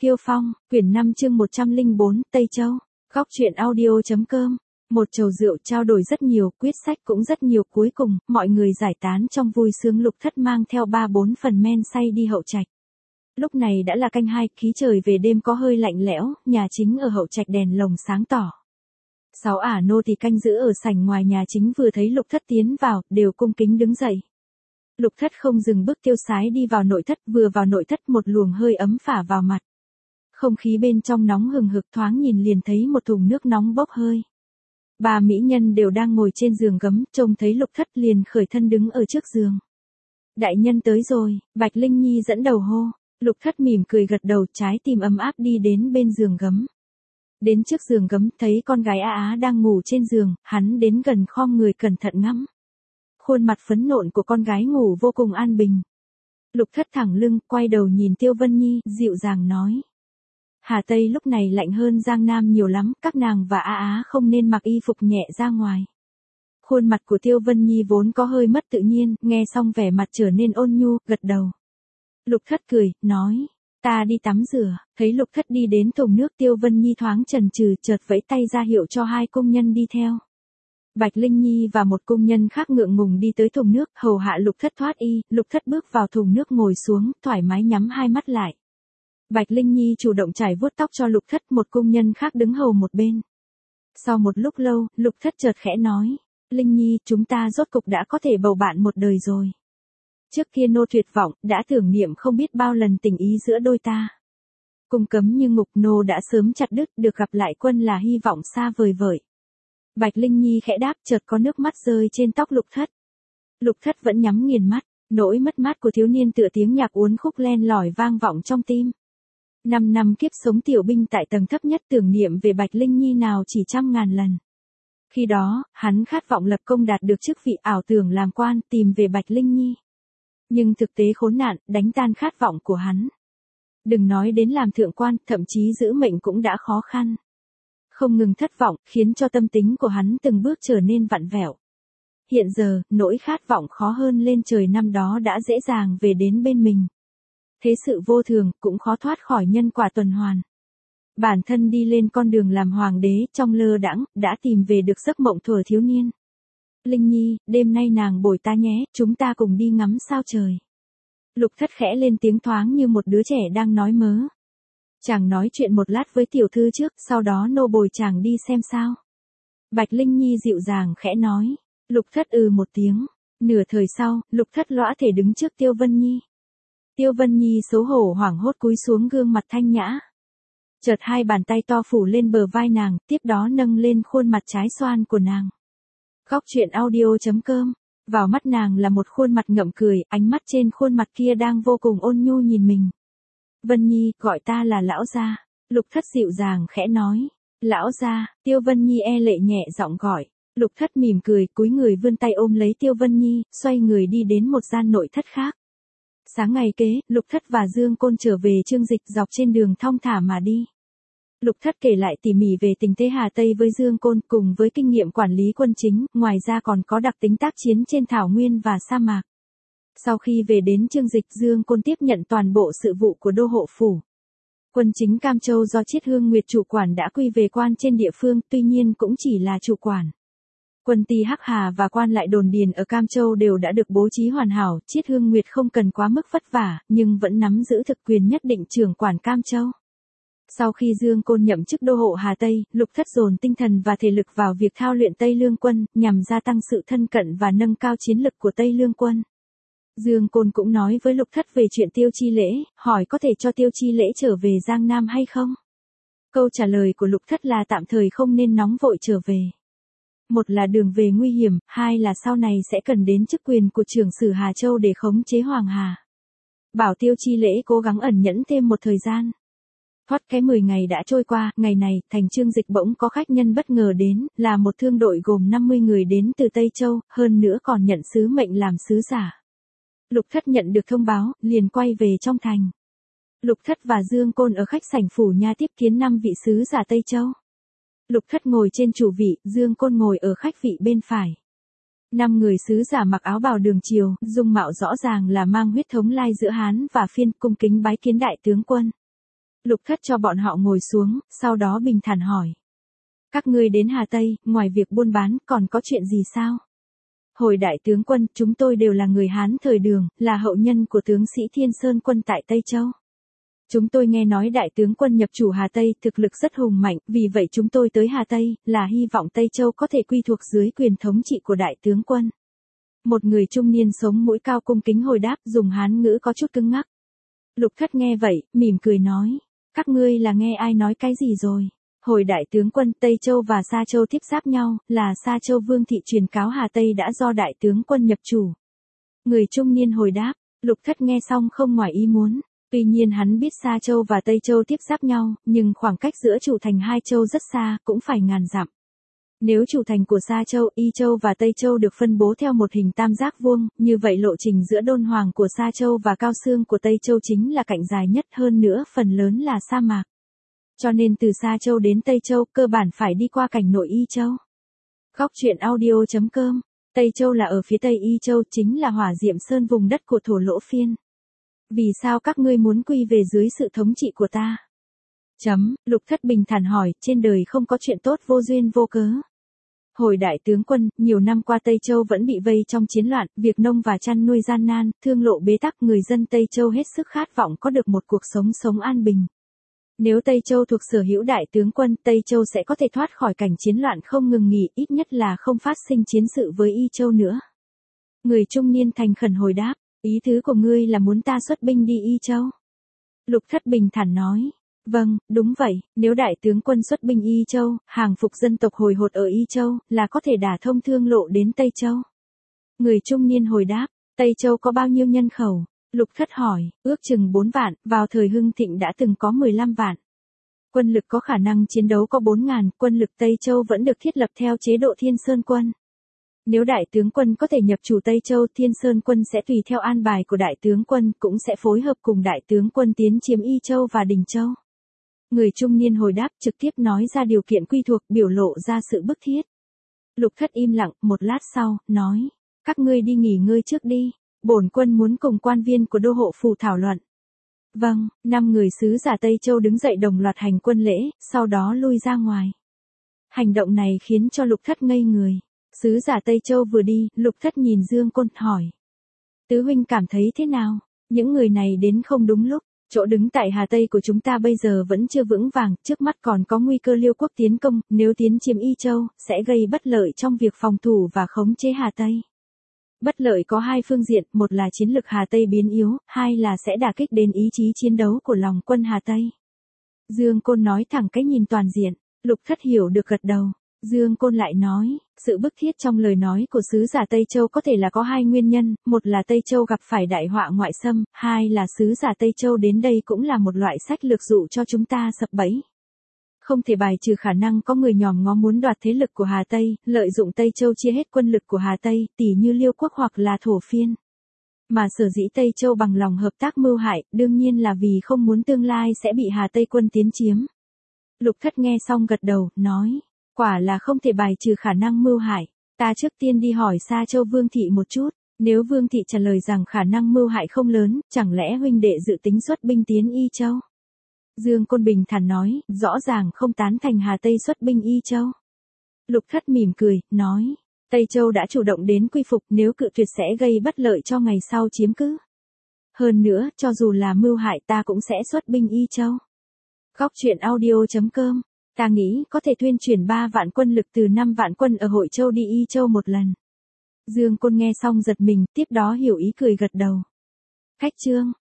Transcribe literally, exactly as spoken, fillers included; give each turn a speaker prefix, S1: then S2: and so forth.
S1: Kiêu Phong, quyển năm chương một trăm lẻ bốn, Tây Châu, góc truyện audio chấm com. Một chầu rượu trao đổi rất nhiều, quyết sách cũng rất nhiều, cuối cùng, mọi người giải tán trong vui sướng. Lục Thất mang theo ba bốn phần men say đi hậu trạch. Lúc này đã là canh hai, khí trời về đêm có hơi lạnh lẽo, nhà chính ở hậu trạch đèn lồng sáng tỏ. Sáu ả nô thì canh giữ ở sảnh ngoài nhà chính, vừa thấy Lục Thất tiến vào, đều cung kính đứng dậy. Lục Thất không dừng bước tiêu sái đi vào nội thất, vừa vào nội thất một luồng hơi ấm phả vào mặt. Không khí bên trong nóng hừng hực, thoáng nhìn liền thấy một thùng nước nóng bốc hơi. Ba mỹ nhân đều đang ngồi trên giường gấm, trông thấy Lục Thất liền khởi thân đứng ở trước giường. Đại nhân tới rồi, Bạch Linh Nhi dẫn đầu hô. Lục Thất mỉm cười gật đầu, trái tim ấm áp đi đến bên giường gấm. Đến trước giường gấm, thấy con gái A Á đang ngủ trên giường, hắn đến gần khom người cẩn thận ngắm. Khuôn mặt phấn nộn của con gái ngủ vô cùng an bình. Lục Thất thẳng lưng, quay đầu nhìn Tiêu Vân Nhi, dịu dàng nói. Hà Tây lúc này lạnh hơn Giang Nam nhiều lắm, các nàng và A Á không nên mặc y phục nhẹ ra ngoài. Khuôn mặt của Tiêu Vân Nhi vốn có hơi mất tự nhiên, nghe xong vẻ mặt trở nên ôn nhu, gật đầu. Lục Thất cười, nói, ta đi tắm rửa. Thấy Lục Thất đi đến thùng nước, Tiêu Vân Nhi thoáng chần chừ, chợt vẫy tay ra hiệu cho hai cung nhân đi theo. Bạch Linh Nhi và một cung nhân khác ngượng ngùng đi tới thùng nước, hầu hạ Lục Thất thoát y. Lục Thất bước vào thùng nước ngồi xuống, thoải mái nhắm hai mắt lại. Bạch Linh Nhi chủ động chải vuốt tóc cho Lục Thất, một cung nhân khác đứng hầu một bên. Sau một lúc lâu, Lục Thất chợt khẽ nói, Linh Nhi, chúng ta rốt cục đã có thể bầu bạn một đời rồi. Trước kia nô tuyệt vọng, đã tưởng niệm không biết bao lần tình ý giữa đôi ta. Cung cấm như ngục, nô đã sớm chặt đứt, được gặp lại quân là hy vọng xa vời vợi. Bạch Linh Nhi khẽ đáp, chợt có nước mắt rơi trên tóc Lục Thất. Lục Thất vẫn nhắm nghiền mắt, nỗi mất mát của thiếu niên tựa tiếng nhạc uốn khúc len lỏi vang vọng trong tim. Năm năm kiếp sống tiểu binh tại tầng thấp nhất, tưởng niệm về Bạch Linh Nhi nào chỉ trăm ngàn lần. Khi đó, hắn khát vọng lập công đạt được chức vị, ảo tưởng làm quan, tìm về Bạch Linh Nhi. Nhưng thực tế khốn nạn, đánh tan khát vọng của hắn. Đừng nói đến làm thượng quan, thậm chí giữ mệnh cũng đã khó khăn. Không ngừng thất vọng, khiến cho tâm tính của hắn từng bước trở nên vặn vẹo. Hiện giờ, nỗi khát vọng khó hơn lên trời năm đó đã dễ dàng về đến bên mình. Thế sự vô thường, cũng khó thoát khỏi nhân quả tuần hoàn. Bản thân đi lên con đường làm hoàng đế, trong lơ đãng đã tìm về được giấc mộng thuở thiếu niên. Linh Nhi, đêm nay nàng bồi ta nhé, chúng ta cùng đi ngắm sao trời. Lục Thất khẽ lên tiếng thoáng như một đứa trẻ đang nói mớ. Chàng nói chuyện một lát với tiểu thư trước, sau đó nô bồi chàng đi xem sao. Bạch Linh Nhi dịu dàng khẽ nói. Lục Thất ừ một tiếng. Nửa thời sau, Lục Thất lõa thể đứng trước Tiêu Vân Nhi. Tiêu Vân Nhi xấu hổ hoảng hốt cúi xuống, gương mặt thanh nhã. Chợt hai bàn tay to phủ lên bờ vai nàng, tiếp đó nâng lên khuôn mặt trái xoan của nàng. Góc truyện audio chấm com. Vào mắt nàng là một khuôn mặt ngậm cười, ánh mắt trên khuôn mặt kia đang vô cùng ôn nhu nhìn mình. Vân Nhi, gọi ta là lão gia. Lục Thất dịu dàng khẽ nói. Lão gia. Tiêu Vân Nhi e lệ nhẹ giọng gọi. Lục Thất mỉm cười, cúi người vươn tay ôm lấy Tiêu Vân Nhi, xoay người đi đến một gian nội thất khác. Sáng ngày kế, Lục Thất và Dương Côn trở về Chương Dịch, dọc trên đường thong thả mà đi. Lục Thất kể lại tỉ mỉ về tình thế Hà Tây với Dương Côn, cùng với kinh nghiệm quản lý quân chính, ngoài ra còn có đặc tính tác chiến trên thảo nguyên và sa mạc. Sau khi về đến Chương Dịch, Dương Côn tiếp nhận toàn bộ sự vụ của đô hộ phủ. Quân chính Cam Châu do Chiết Hương Nguyệt chủ quản đã quy về quan trên địa phương, tuy nhiên cũng chỉ là chủ quản. Quân Ti Hắc Hà và quan lại đồn điền ở Cam Châu đều đã được bố trí hoàn hảo, Chiết Hương Nguyệt không cần quá mức vất vả, nhưng vẫn nắm giữ thực quyền nhất định trưởng quản Cam Châu. Sau khi Dương Côn nhậm chức đô hộ Hà Tây, Lục Thất dồn tinh thần và thể lực vào việc thao luyện Tây Lương quân, nhằm gia tăng sự thân cận và nâng cao chiến lực của Tây Lương quân. Dương Côn cũng nói với Lục Thất về chuyện Tiêu Chi Lễ, hỏi có thể cho Tiêu Chi Lễ trở về Giang Nam hay không. Câu trả lời của Lục Thất là tạm thời không nên nóng vội trở về. Một là đường về nguy hiểm, hai là sau này sẽ cần đến chức quyền của trưởng sử Hà Châu để khống chế Hoàng Hà. Bảo Tiêu Chi Lễ cố gắng ẩn nhẫn thêm một thời gian. Thoát cái mười ngày đã trôi qua, ngày này, thành Chương Dịch bỗng có khách nhân bất ngờ đến, là một thương đội gồm năm mươi người đến từ Tây Châu, hơn nữa còn nhận sứ mệnh làm sứ giả. Lục Thất nhận được thông báo, liền quay về trong thành. Lục Thất và Dương Côn ở khách sảnh phủ nha tiếp kiến năm vị sứ giả Tây Châu. Lục Thất ngồi trên chủ vị, Dương Côn ngồi ở khách vị bên phải. Năm người sứ giả mặc áo bào đường triều, dung mạo rõ ràng là mang huyết thống lai giữa Hán và Phiên, cung kính bái kiến đại tướng quân. Lục Thất cho bọn họ ngồi xuống, sau đó bình thản hỏi. Các ngươi đến Hà Tây, ngoài việc buôn bán, còn có chuyện gì sao? Hồi đại tướng quân, chúng tôi đều là người Hán thời Đường, là hậu nhân của tướng sĩ Thiên Sơn quân tại Tây Châu. Chúng tôi nghe nói đại tướng quân nhập chủ Hà Tây thực lực rất hùng mạnh, vì vậy chúng tôi tới Hà Tây, là hy vọng Tây Châu có thể quy thuộc dưới quyền thống trị của đại tướng quân. Một người trung niên sống mũi cao cung kính hồi đáp, dùng Hán ngữ có chút cứng ngắc. Lục Thất nghe vậy, mỉm cười nói, các ngươi là nghe ai nói cái gì rồi? Hồi đại tướng quân, Tây Châu và Sa Châu tiếp giáp nhau, là Sa Châu Vương thị truyền cáo Hà Tây đã do đại tướng quân nhập chủ. Người trung niên hồi đáp, Lục Thất nghe xong không ngoài ý muốn. Tuy nhiên hắn biết Sa Châu và Tây Châu tiếp giáp nhau, nhưng khoảng cách giữa chủ thành hai châu rất xa, cũng phải ngàn dặm. Nếu chủ thành của Sa Châu, Y Châu và Tây Châu được phân bố theo một hình tam giác vuông, như vậy lộ trình giữa đôn hoàng của Sa Châu và cao xương của Tây Châu chính là cạnh dài nhất, hơn nữa phần lớn là sa mạc. Cho nên từ Sa Châu đến Tây Châu cơ bản phải đi qua cảnh nội Y Châu. Góc truyện audio chấm com. Tây Châu là ở phía Tây Y Châu, chính là Hỏa Diệm Sơn vùng đất của Thổ Lỗ Phiên. Vì sao các ngươi muốn quy về dưới sự thống trị của ta? Chấm, Lục Thất bình thản hỏi, trên đời không có chuyện tốt vô duyên vô cớ. Hồi đại tướng quân, nhiều năm qua Tây Châu vẫn bị vây trong chiến loạn, việc nông và chăn nuôi gian nan, thương lộ bế tắc, người dân Tây Châu hết sức khát vọng có được một cuộc sống sống an bình. Nếu Tây Châu thuộc sở hữu đại tướng quân, Tây Châu sẽ có thể thoát khỏi cảnh chiến loạn không ngừng nghỉ, ít nhất là không phát sinh chiến sự với Y Châu nữa. Người trung niên thành khẩn hồi đáp, ý tứ của ngươi là muốn ta xuất binh đi Y Châu. Lục Thất bình thản nói, vâng, đúng vậy, nếu đại tướng quân xuất binh Y Châu, hàng phục dân tộc hồi hột ở Y Châu, là có thể đả thông thương lộ đến Tây Châu. Người trung niên hồi đáp, Tây Châu có bao nhiêu nhân khẩu? Lục Thất hỏi, ước chừng bốn vạn, vào thời Hưng Thịnh đã từng có mười lăm vạn. Quân lực có khả năng chiến đấu có bốn ngàn, quân lực Tây Châu vẫn được thiết lập theo chế độ Thiên Sơn quân. Nếu đại tướng quân có thể nhập chủ Tây Châu, Thiên Sơn quân sẽ tùy theo an bài của đại tướng quân, cũng sẽ phối hợp cùng đại tướng quân tiến chiếm Y Châu và Đình Châu. Người trung niên hồi đáp trực tiếp nói ra điều kiện quy thuộc, biểu lộ ra sự bức thiết. Lục Thất im lặng, một lát sau, nói, các ngươi đi nghỉ ngơi trước đi, bổn quân muốn cùng quan viên của đô hộ phủ thảo luận. Vâng, năm người sứ giả Tây Châu đứng dậy đồng loạt hành quân lễ, sau đó lui ra ngoài. Hành động này khiến cho Lục Thất ngây người. Sứ giả Tây Châu vừa đi, Lục Thất nhìn Dương Côn hỏi. Tứ huynh cảm thấy thế nào? Những người này đến không đúng lúc. Chỗ đứng tại Hà Tây của chúng ta bây giờ vẫn chưa vững vàng, trước mắt còn có nguy cơ Liêu quốc tiến công, nếu tiến chiếm Y Châu, sẽ gây bất lợi trong việc phòng thủ và khống chế Hà Tây. Bất lợi có hai phương diện, một là chiến lực Hà Tây biến yếu, hai là sẽ đả kích đến ý chí chiến đấu của lòng quân Hà Tây. Dương Côn nói thẳng cái nhìn toàn diện, Lục Thất hiểu được gật đầu. Dương Côn lại nói, sự bức thiết trong lời nói của sứ giả Tây Châu có thể là có hai nguyên nhân, một là Tây Châu gặp phải đại họa ngoại xâm, hai là sứ giả Tây Châu đến đây cũng là một loại sách lược dụ cho chúng ta sập bẫy. Không thể bài trừ khả năng có người nhòm ngó muốn đoạt thế lực của Hà Tây, lợi dụng Tây Châu chia hết quân lực của Hà Tây, tỉ như Liêu quốc hoặc là Thổ Phiên. Mà sở dĩ Tây Châu bằng lòng hợp tác mưu hại, đương nhiên là vì không muốn tương lai sẽ bị Hà Tây quân tiến chiếm. Lục Thất nghe xong gật đầu, nói, quả là không thể bài trừ khả năng mưu hại, ta trước tiên đi hỏi Sa Châu Vương thị một chút, nếu Vương thị trả lời rằng khả năng mưu hại không lớn, chẳng lẽ huynh đệ dự tính xuất binh tiến Y Châu? Dương Côn bình thản nói, rõ ràng không tán thành Hà Tây xuất binh Y Châu. Lục Thất mỉm cười, nói, Tây Châu đã chủ động đến quy phục, nếu cự tuyệt sẽ gây bất lợi cho ngày sau chiếm cứ. Hơn nữa, cho dù là mưu hại ta cũng sẽ xuất binh Y Châu. Góc truyện audio chấm com. Ta nghĩ có thể tuyên chuyển ba vạn quân lực từ năm vạn quân ở Hội Châu đi Y Châu một lần. Dương Côn nghe xong giật mình, tiếp đó hiểu ý cười gật đầu. Khách chương.